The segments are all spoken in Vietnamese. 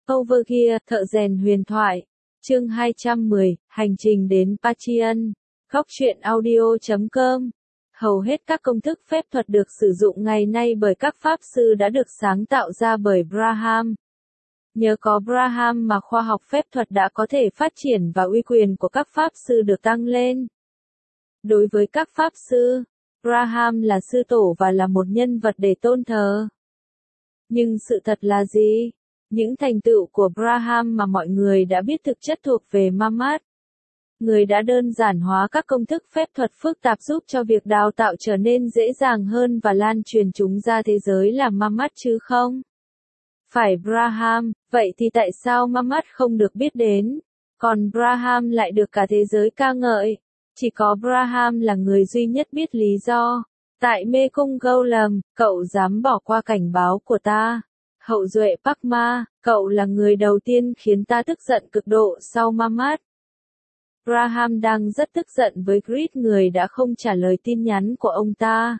Overgear, thợ rèn huyền thoại. Chương 210, hành trình đến Patreon. Góc truyện audio.com. Hầu hết các công thức phép thuật được sử dụng ngày nay bởi các pháp sư đã được sáng tạo ra bởi Braham. Nhờ có Braham mà khoa học phép thuật đã có thể phát triển và uy quyền của các pháp sư được tăng lên. Đối với các pháp sư, Braham là sư tổ và là một nhân vật để tôn thờ. Nhưng sự thật là gì? Những thành tựu của Braham mà mọi người đã biết thực chất thuộc về Muhammad. Người đã đơn giản hóa các công thức phép thuật phức tạp giúp cho việc đào tạo trở nên dễ dàng hơn và lan truyền chúng ra thế giới là Muhammad chứ không phải Braham. Vậy thì tại sao Muhammad không được biết đến, còn Braham lại được cả thế giới ca ngợi? Chỉ có Braham là người duy nhất biết lý do. Tại mê cung Golem, cậu dám bỏ qua cảnh báo của ta. Hậu duệ Pakma, cậu là người đầu tiên khiến ta tức giận cực độ sau Muhammad. Braham đang rất tức giận với Grid, người đã không trả lời tin nhắn của ông ta.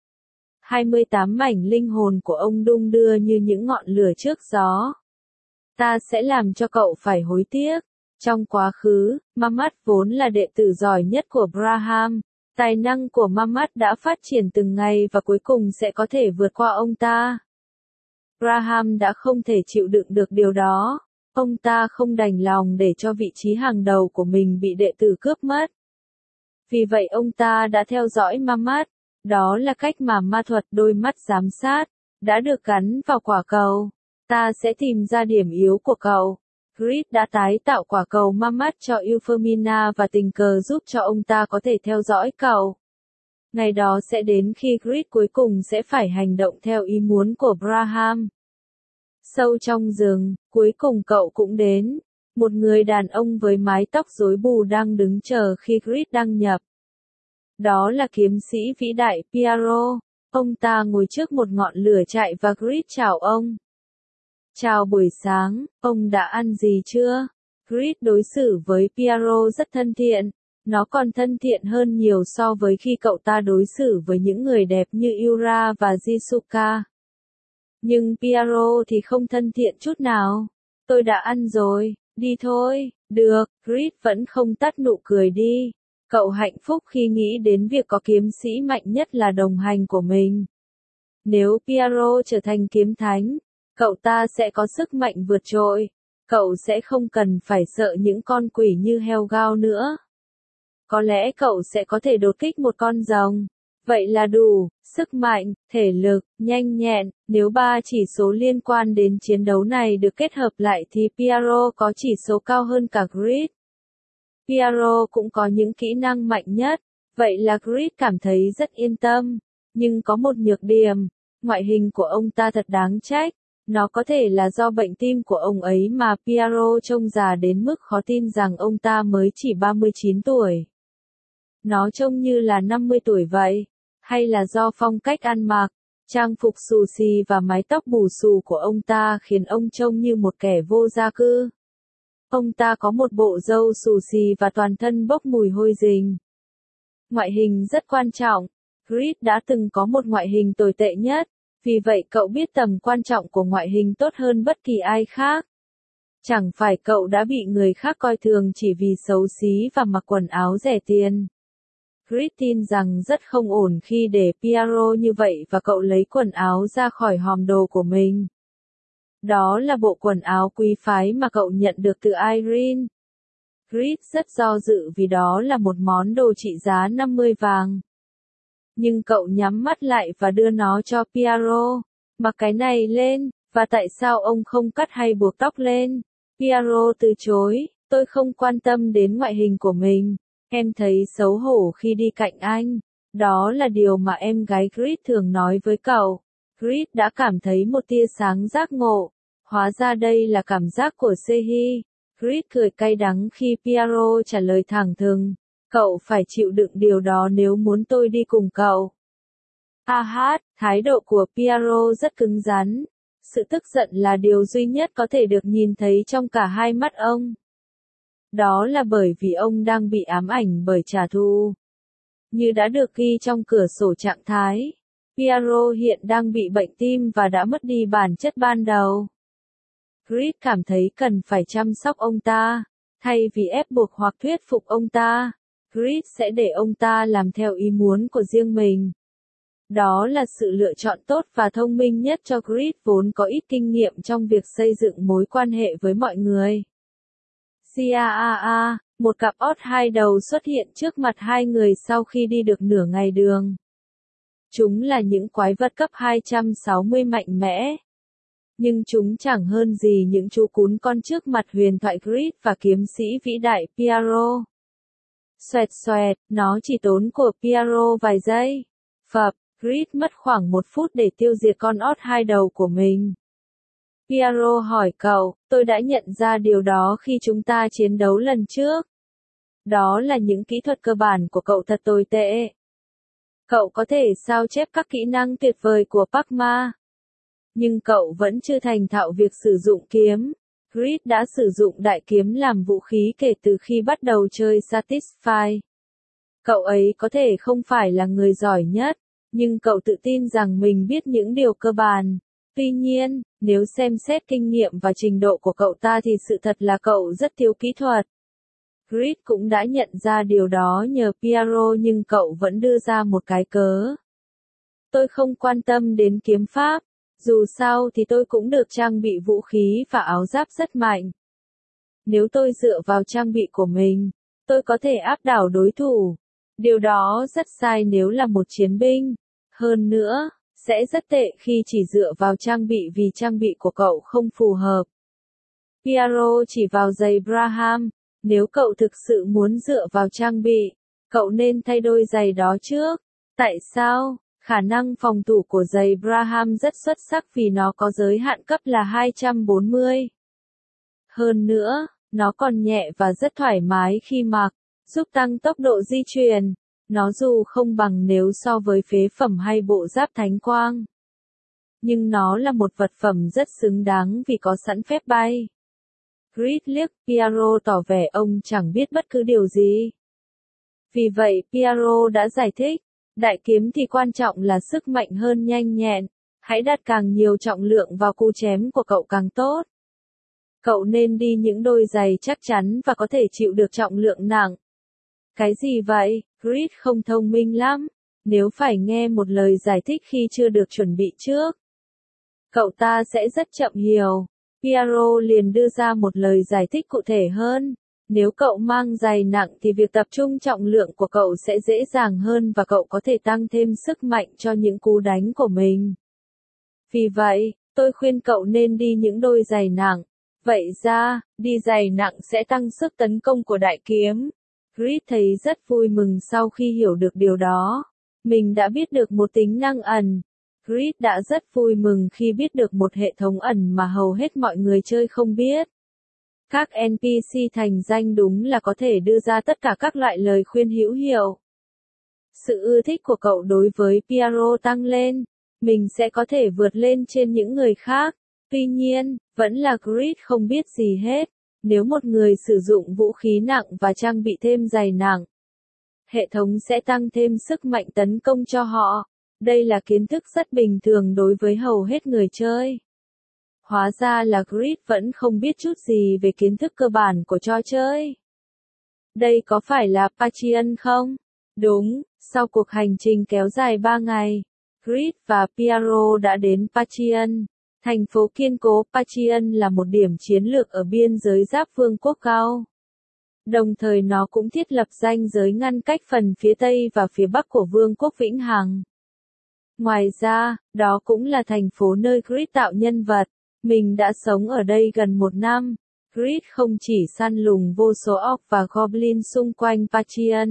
28 mảnh linh hồn của ông đung đưa như những ngọn lửa trước gió. Ta sẽ làm cho cậu phải hối tiếc. Trong quá khứ, Muhammad vốn là đệ tử giỏi nhất của Braham. Tài năng của Muhammad đã phát triển từng ngày và cuối cùng sẽ có thể vượt qua ông ta. Braham đã không thể chịu đựng được điều đó. Ông ta không đành lòng để cho vị trí hàng đầu của mình bị đệ tử cướp mất. Vì vậy ông ta đã theo dõi Muhammad. Đó là cách mà ma thuật đôi mắt giám sát đã được gắn vào quả cầu. Ta sẽ tìm ra điểm yếu của cậu. Grid đã tái tạo quả cầu Muhammad cho Euphemina và tình cờ giúp cho ông ta có thể theo dõi cậu. Ngày đó sẽ đến khi Grid cuối cùng sẽ phải hành động theo ý muốn của Braham. Sâu trong rừng, cuối cùng cậu cũng đến. Một người đàn ông với mái tóc rối bù đang đứng chờ khi Grid đăng nhập. Đó là kiếm sĩ vĩ đại Piero. Ông ta ngồi trước một ngọn lửa chạy và Grid chào ông. Chào buổi sáng, ông đã ăn gì chưa? Grid đối xử với Piero rất thân thiện. Nó còn thân thiện hơn nhiều so với khi cậu ta đối xử với những người đẹp như Yura và Jisuka. Nhưng Piero thì không thân thiện chút nào. Tôi đã ăn rồi, đi thôi. Được, Grid vẫn không tắt nụ cười đi. Cậu hạnh phúc khi nghĩ đến việc có kiếm sĩ mạnh nhất là đồng hành của mình. Nếu Piero trở thành kiếm thánh, cậu ta sẽ có sức mạnh vượt trội. Cậu sẽ không cần phải sợ những con quỷ như Helgao nữa. Có lẽ cậu sẽ có thể đột kích một con rồng. Vậy là đủ. Sức mạnh, thể lực, nhanh nhẹn. Nếu 3 chỉ số liên quan đến chiến đấu này được kết hợp lại thì Piero có chỉ số cao hơn cả Grid. Piero cũng có những kỹ năng mạnh nhất. Vậy là Grid cảm thấy rất yên tâm. Nhưng có một nhược điểm. Ngoại hình của ông ta thật đáng trách. Nó có thể là do bệnh tim của ông ấy mà Piero trông già đến mức khó tin rằng ông ta mới chỉ 39 tuổi. Nó trông như là 50 tuổi vậy. Hay là do phong cách ăn mặc, trang phục xù xì và mái tóc bù xù của ông ta khiến ông trông như một kẻ vô gia cư. Ông ta có một bộ râu xù xì và toàn thân bốc mùi hôi rình. Ngoại hình rất quan trọng. Grid đã từng có một ngoại hình tồi tệ nhất. Vì vậy cậu biết tầm quan trọng của ngoại hình tốt hơn bất kỳ ai khác. Chẳng phải cậu đã bị người khác coi thường chỉ vì xấu xí và mặc quần áo rẻ tiền. Grid tin rằng rất không ổn khi để Piero như vậy và cậu lấy quần áo ra khỏi hòm đồ của mình. Đó là bộ quần áo quý phái mà cậu nhận được từ Irene. Grid rất do dự vì đó là một món đồ trị giá 50 vàng. Nhưng cậu nhắm mắt lại và đưa nó cho Piero. Mặc cái này lên, và tại sao ông không cắt hay buộc tóc lên? Piero từ chối, tôi không quan tâm đến ngoại hình của mình. Em thấy xấu hổ khi đi cạnh anh. Đó là điều mà em gái Grid thường nói với cậu. Grid đã cảm thấy một tia sáng giác ngộ. Hóa ra đây là cảm giác của Sehi. Grid cười cay đắng khi Piero trả lời thẳng thừng. Cậu phải chịu đựng điều đó nếu muốn tôi đi cùng cậu. Thái độ của Piero rất cứng rắn. Sự tức giận là điều duy nhất có thể được nhìn thấy trong cả hai mắt ông. Đó là bởi vì ông đang bị ám ảnh bởi trả thù. Như đã được ghi trong cửa sổ trạng thái, Piero hiện đang bị bệnh tim và đã mất đi bản chất ban đầu. Grid cảm thấy cần phải chăm sóc ông ta. Thay vì ép buộc hoặc thuyết phục ông ta, Grid sẽ để ông ta làm theo ý muốn của riêng mình. Đó là sự lựa chọn tốt và thông minh nhất cho Grid vốn có ít kinh nghiệm trong việc xây dựng mối quan hệ với mọi người. Xiaa, một cặp ót hai đầu xuất hiện trước mặt hai người sau khi đi được nửa ngày đường. Chúng là những quái vật cấp 260 mạnh mẽ. Nhưng chúng chẳng hơn gì những chú cún con trước mặt huyền thoại Grid và kiếm sĩ vĩ đại Piero. Xoẹt xoẹt, nó chỉ tốn của Piero vài giây. Phập, Grid mất khoảng 1 phút để tiêu diệt con ót hai đầu của mình. Piero hỏi cậu, tôi đã nhận ra điều đó khi chúng ta chiến đấu lần trước. Đó là những kỹ thuật cơ bản của cậu thật tồi tệ. Cậu có thể sao chép các kỹ năng tuyệt vời của Pac-Ma. Nhưng cậu vẫn chưa thành thạo việc sử dụng kiếm. Grid đã sử dụng đại kiếm làm vũ khí kể từ khi bắt đầu chơi Satisfy. Cậu ấy có thể không phải là người giỏi nhất, nhưng cậu tự tin rằng mình biết những điều cơ bản. Tuy nhiên, nếu xem xét kinh nghiệm và trình độ của cậu ta thì sự thật là cậu rất thiếu kỹ thuật. Grid cũng đã nhận ra điều đó nhờ Piero nhưng cậu vẫn đưa ra một cái cớ. Tôi không quan tâm đến kiếm pháp, dù sao thì tôi cũng được trang bị vũ khí và áo giáp rất mạnh. Nếu tôi dựa vào trang bị của mình, tôi có thể áp đảo đối thủ. Điều đó rất sai nếu là một chiến binh. Hơn nữa, sẽ rất tệ khi chỉ dựa vào trang bị vì trang bị của cậu không phù hợp. Piero chỉ vào giày Braham. Nếu cậu thực sự muốn dựa vào trang bị, cậu nên thay đôi giày đó trước. Tại sao? Khả năng phòng thủ của giày Braham rất xuất sắc vì nó có giới hạn cấp là 240. Hơn nữa, nó còn nhẹ và rất thoải mái khi mặc, giúp tăng tốc độ di chuyển. Nó dù không bằng nếu so với phế phẩm hay bộ giáp thánh quang. Nhưng nó là một vật phẩm rất xứng đáng vì có sẵn phép bay. Grid liếc Piero tỏ vẻ ông chẳng biết bất cứ điều gì. Vì vậy Piero đã giải thích, đại kiếm thì quan trọng là sức mạnh hơn nhanh nhẹn, hãy đặt càng nhiều trọng lượng vào cú chém của cậu càng tốt. Cậu nên đi những đôi giày chắc chắn và có thể chịu được trọng lượng nặng. Cái gì vậy? Grid không thông minh lắm, nếu phải nghe một lời giải thích khi chưa được chuẩn bị trước. Cậu ta sẽ rất chậm hiểu. Piero liền đưa ra một lời giải thích cụ thể hơn. Nếu cậu mang giày nặng thì việc tập trung trọng lượng của cậu sẽ dễ dàng hơn và cậu có thể tăng thêm sức mạnh cho những cú đánh của mình. Vì vậy, tôi khuyên cậu nên đi những đôi giày nặng. Vậy ra, đi giày nặng sẽ tăng sức tấn công của đại kiếm. Grid thấy rất vui mừng sau khi hiểu được điều đó. Mình đã biết được một tính năng ẩn. Grid đã rất vui mừng khi biết được một hệ thống ẩn mà hầu hết mọi người chơi không biết. Các NPC thành danh đúng là có thể đưa ra tất cả các loại lời khuyên hữu hiệu. Sự ưa thích của cậu đối với Piero tăng lên. Mình sẽ có thể vượt lên trên những người khác. Tuy nhiên, vẫn là Grid không biết gì hết. Nếu một người sử dụng vũ khí nặng và trang bị thêm giày nặng, hệ thống sẽ tăng thêm sức mạnh tấn công cho họ. Đây là kiến thức rất bình thường đối với hầu hết người chơi. Hóa ra là Grid vẫn không biết chút gì về kiến thức cơ bản của trò chơi. Đây có phải là Patreon không? Đúng, sau cuộc hành trình kéo dài 3 ngày, Grid và Piero đã đến Patreon. Thành phố kiên cố Patreon là một điểm chiến lược ở biên giới giáp Vương quốc Cao. Đồng thời nó cũng thiết lập ranh giới ngăn cách phần phía Tây và phía Bắc của Vương quốc Vĩnh Hằng. Ngoài ra, đó cũng là thành phố nơi Grid tạo nhân vật. Mình đã sống ở đây gần 1 năm. Grid không chỉ săn lùng vô số orc và goblin xung quanh Patreon.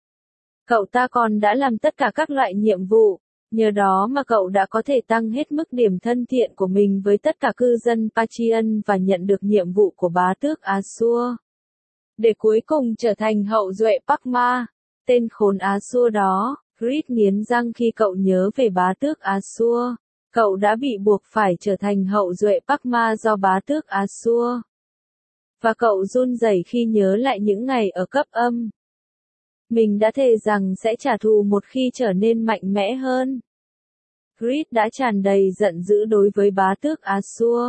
Cậu ta còn đã làm tất cả các loại nhiệm vụ. Nhờ đó mà cậu đã có thể tăng hết mức điểm thân thiện của mình với tất cả cư dân Patreon và nhận được nhiệm vụ của bá tước Azure. Để cuối cùng trở thành hậu duệ Pac-Ma. Tên khốn Azure đó, Grid nghiến răng khi cậu nhớ về bá tước Azure. Cậu đã bị buộc phải trở thành hậu duệ Pac-Ma do bá tước Azure. Và cậu run rẩy khi nhớ lại những ngày ở cấp âm. Mình đã thề rằng sẽ trả thù một khi trở nên mạnh mẽ hơn. Grid đã tràn đầy giận dữ đối với bá tước Azure.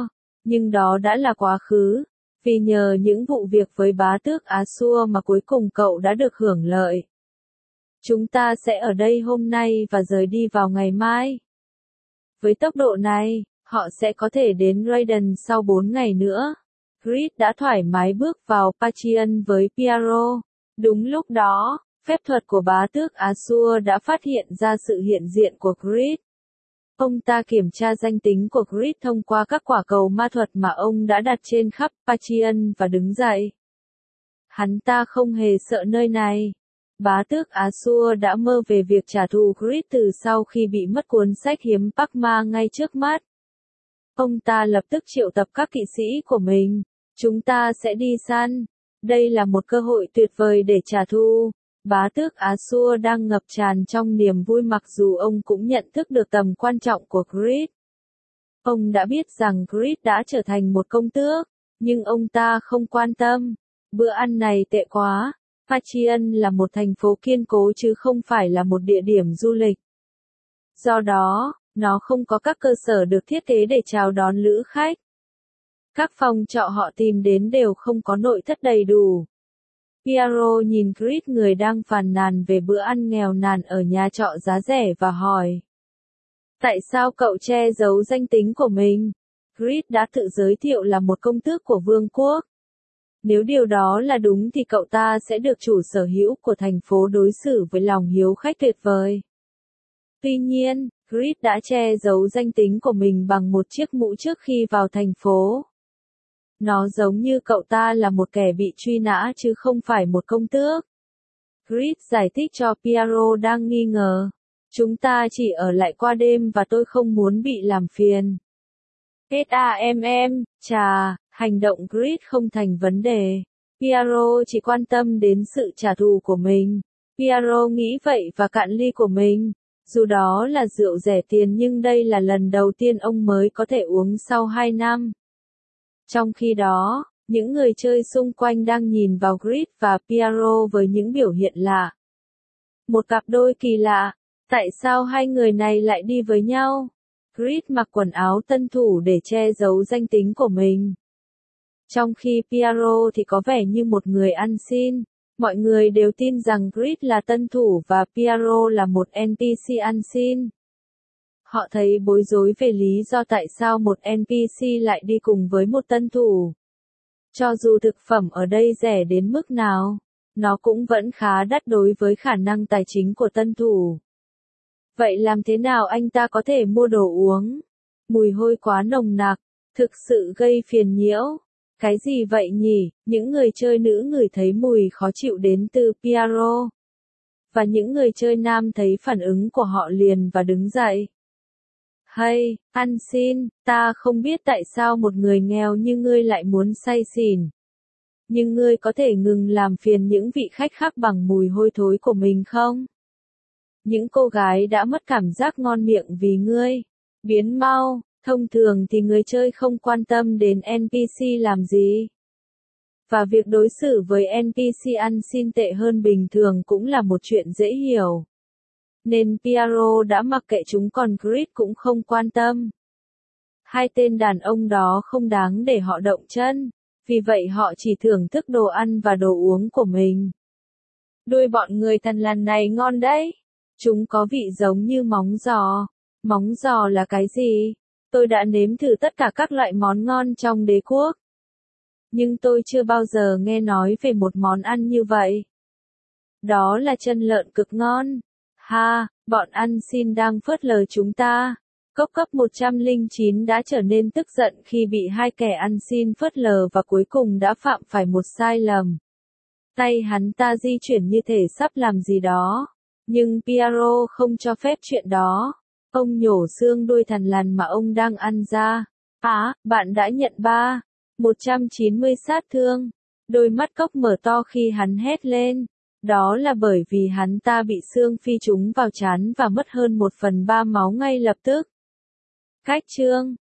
Nhưng đó đã là quá khứ, vì nhờ những vụ việc với bá tước Assur mà cuối cùng cậu đã được hưởng lợi. Chúng ta sẽ ở đây hôm nay và rời đi vào ngày mai. Với tốc độ này, họ sẽ có thể đến Raiden sau 4 ngày nữa. Grid đã thoải mái bước vào Pathian với Piaro. Đúng lúc đó, phép thuật của bá tước Assur đã phát hiện ra sự hiện diện của Grid. Ông ta kiểm tra danh tính của Grid thông qua các quả cầu ma thuật mà ông đã đặt trên khắp Pathian và đứng dậy. Hắn ta không hề sợ nơi này. Bá tước Assur đã mơ về việc trả thù Grid từ sau khi bị mất cuốn sách hiếm Pakma ngay trước mắt. Ông ta lập tức triệu tập các kỵ sĩ của mình. Chúng ta sẽ đi săn. Đây là một cơ hội tuyệt vời để trả thù. Bá tước Assur đang ngập tràn trong niềm vui mặc dù ông cũng nhận thức được tầm quan trọng của Grid. Ông đã biết rằng Grid đã trở thành một công tước, nhưng ông ta không quan tâm. Bữa ăn này tệ quá. Pathian là một thành phố kiên cố chứ không phải là một địa điểm du lịch. Do đó, nó không có các cơ sở được thiết kế để chào đón lữ khách. Các phòng trọ họ tìm đến đều không có nội thất đầy đủ. Piero nhìn Grid người đang phàn nàn về bữa ăn nghèo nàn ở nhà trọ giá rẻ và hỏi. Tại sao cậu che giấu danh tính của mình? Grid đã tự giới thiệu là một công tước của vương quốc. Nếu điều đó là đúng thì cậu ta sẽ được chủ sở hữu của thành phố đối xử với lòng hiếu khách tuyệt vời. Tuy nhiên, Grid đã che giấu danh tính của mình bằng một chiếc mũ trước khi vào thành phố. Nó giống như cậu ta là một kẻ bị truy nã chứ không phải một công tước. Grid giải thích cho Piero đang nghi ngờ. Chúng ta chỉ ở lại qua đêm và tôi không muốn bị làm phiền. Chà, hành động Grid không thành vấn đề. Piero chỉ quan tâm đến sự trả thù của mình. Piero nghĩ vậy và cạn ly của mình. Dù đó là rượu rẻ tiền nhưng đây là lần đầu tiên ông mới có thể uống sau 2 năm. Trong khi đó, những người chơi xung quanh đang nhìn vào Grid và Piero với những biểu hiện lạ. Một cặp đôi kỳ lạ. Tại sao hai người này lại đi với nhau? Grid mặc quần áo tân thủ để che giấu danh tính của mình. Trong khi Piero thì có vẻ như một người ăn xin. Mọi người đều tin rằng Grid là tân thủ và Piero là một NPC ăn xin. Họ thấy bối rối về lý do tại sao một NPC lại đi cùng với một tân thủ. Cho dù thực phẩm ở đây rẻ đến mức nào, nó cũng vẫn khá đắt đối với khả năng tài chính của tân thủ. Vậy làm thế nào anh ta có thể mua đồ uống? Mùi hôi quá nồng nặc, thực sự gây phiền nhiễu. Cái gì vậy nhỉ? Những người chơi nữ ngửi thấy mùi khó chịu đến từ Piero. Và những người chơi nam thấy phản ứng của họ liền và đứng dậy. Hay, ăn xin, ta không biết tại sao một người nghèo như ngươi lại muốn say xỉn. Nhưng ngươi có thể ngừng làm phiền những vị khách khác bằng mùi hôi thối của mình không? Những cô gái đã mất cảm giác ngon miệng vì ngươi. Biến mau, thông thường thì người chơi không quan tâm đến NPC làm gì. Và việc đối xử với NPC ăn xin tệ hơn bình thường cũng là một chuyện dễ hiểu. Nên Piero đã mặc kệ chúng còn Grid cũng không quan tâm. Hai tên đàn ông đó không đáng để họ động chân, vì vậy họ chỉ thưởng thức đồ ăn và đồ uống của mình. Đôi bọn người thằn lằn này ngon đấy. Chúng có vị giống như móng giò. Móng giò là cái gì? Tôi đã nếm thử tất cả các loại món ngon trong đế quốc. Nhưng tôi chưa bao giờ nghe nói về một món ăn như vậy. Đó là chân lợn cực ngon. Ha, bọn ăn xin đang phớt lờ chúng ta. Cốc cấp 109 đã trở nên tức giận khi bị hai kẻ ăn xin phớt lờ và cuối cùng đã phạm phải một sai lầm. Tay hắn ta di chuyển như thể sắp làm gì đó. Nhưng Piero không cho phép chuyện đó. Ông nhổ xương đuôi thằn lằn mà ông đang ăn ra. Bạn đã nhận 190 sát thương. Đôi mắt cốc mở to khi hắn hét lên. Đó là bởi vì hắn ta bị xương phi trúng vào trán và mất hơn 1/3 máu ngay lập tức. Cách chương